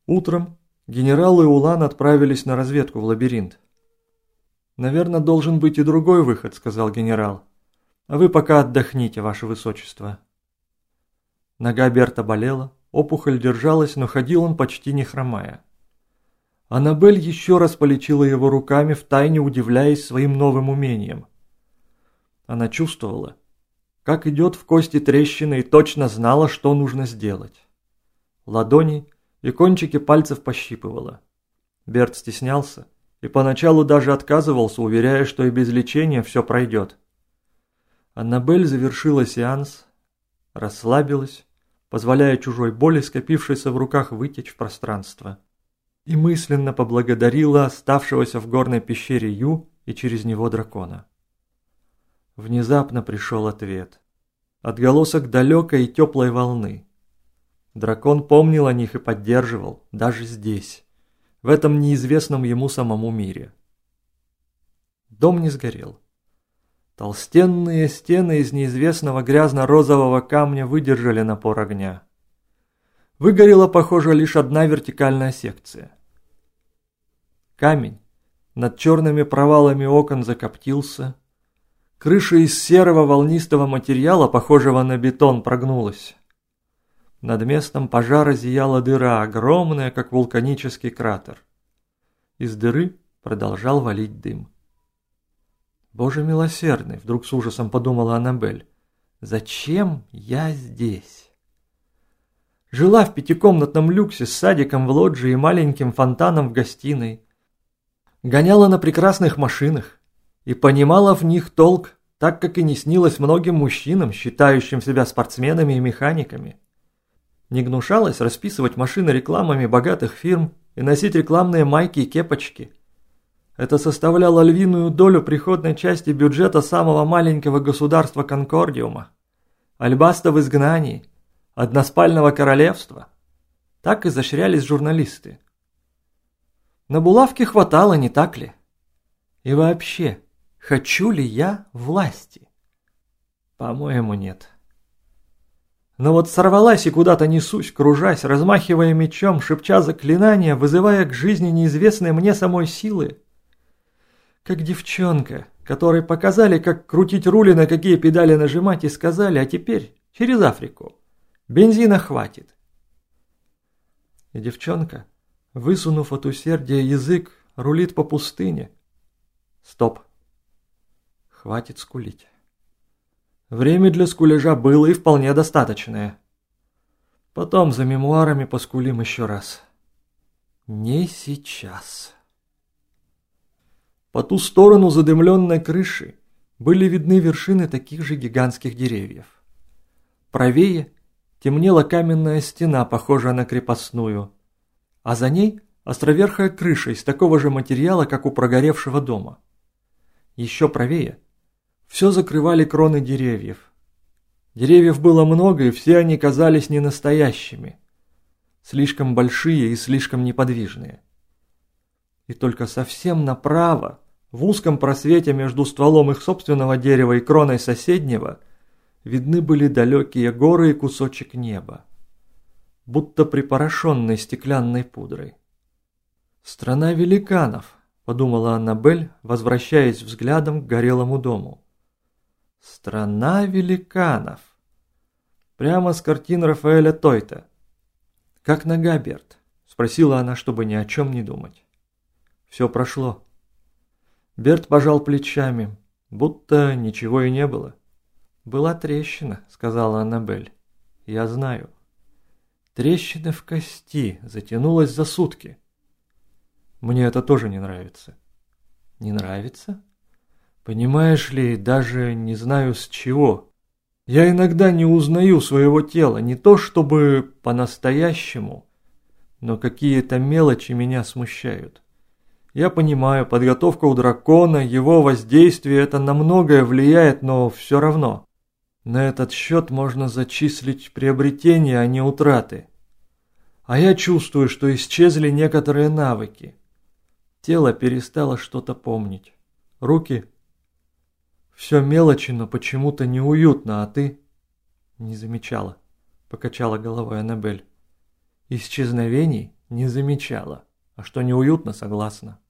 Утром генерал и Улан отправились на разведку в лабиринт. «Наверное, должен быть и другой выход», — сказал генерал. «А вы пока отдохните, ваше высочество». Нога Берта болела, опухоль держалась, но ходил он почти не хромая. Аннабель еще раз полечила его руками, втайне удивляясь своим новым умениям. Она чувствовала, как идет в кости трещина, и точно знала, что нужно сделать. Ладони и кончики пальцев пощипывала. Берт стеснялся и поначалу даже отказывался, уверяя, что и без лечения все пройдет. Аннабель завершила сеанс, расслабилась, позволяя чужой боли, скопившейся в руках, вытечь в пространство, и мысленно поблагодарила оставшегося в горной пещере Ю и через него дракона. Внезапно пришел ответ. Отголосок далекой и теплой волны. Дракон помнил о них и поддерживал, даже здесь, в этом неизвестном ему самому мире. Дом не сгорел. Толстенные стены из неизвестного грязно-розового камня выдержали напор огня. Выгорела, похоже, лишь одна вертикальная секция. Камень над черными провалами окон закоптился. Крыша из серого волнистого материала, похожего на бетон, прогнулась. Над местом пожара зияла дыра, огромная, как вулканический кратер. Из дыры продолжал валить дым. «Боже милосердный!» — вдруг с ужасом подумала Аннабель. «Зачем я здесь?» Жила в пятикомнатном люксе с садиком в лоджии и маленьким фонтаном в гостиной. Гоняла на прекрасных машинах и понимала в них толк, так как и не снилось многим мужчинам, считающим себя спортсменами и механиками. Не гнушалась расписывать машины рекламами богатых фирм и носить рекламные майки и кепочки. Это составляло львиную долю приходной части бюджета самого маленького государства Конкордиума. Альбаста в изгнании, односпального королевства. Так изощрялись журналисты. На булавки хватало, не так ли? И вообще, хочу ли я власти? По-моему, нет. Но вот сорвалась и куда-то несусь, кружась, размахивая мечом, шепча заклинания, вызывая к жизни неизвестные мне самой силы. Как девчонка, которой показали, как крутить рули, на какие педали нажимать, и сказали, а теперь через Африку. Бензина хватит. И девчонка, высунув от усердия язык, рулит по пустыне. Стоп. Хватит скулить. Время для скуляжа было и вполне достаточное. Потом за мемуарами поскулим еще раз. Не сейчас. По ту сторону задымленной крыши были видны вершины таких же гигантских деревьев. Правее темнела каменная стена, похожая на крепостную, а за ней островерхая крыша из такого же материала, как у прогоревшего дома. Еще правее все закрывали кроны деревьев. Деревьев было много, и все они казались ненастоящими, слишком большие и слишком неподвижные. И только совсем направо, в узком просвете между стволом их собственного дерева и кроной соседнего, видны были далекие горы и кусочек неба, будто припорошенный стеклянной пудрой. «Страна великанов», — подумала Аннабель, возвращаясь взглядом к горелому дому. «Страна великанов». Прямо с картин Рафаэля Тойта. «Как нога, Берт?» — спросила она, чтобы ни о чем не думать. Все прошло. Берт пожал плечами, будто ничего и не было. «Была трещина», — сказала Аннабель. «Я знаю». «Трещина в кости затянулась за сутки». «Мне это тоже не нравится». «Не нравится?» «Понимаешь ли, даже не знаю с чего. Я иногда не узнаю своего тела, не то чтобы по-настоящему, но какие-то мелочи меня смущают. Я понимаю, подготовка у дракона, его воздействие, это на многое влияет, но все равно. На этот счет можно зачислить приобретения, а не утраты. А я чувствую, что исчезли некоторые навыки. Тело перестало что-то помнить. Руки... Все мелочи, но почему-то неуютно, а ты... Не замечала, покачала головой Аннабель. Исчезновений Не замечала. А что неуютно, согласна.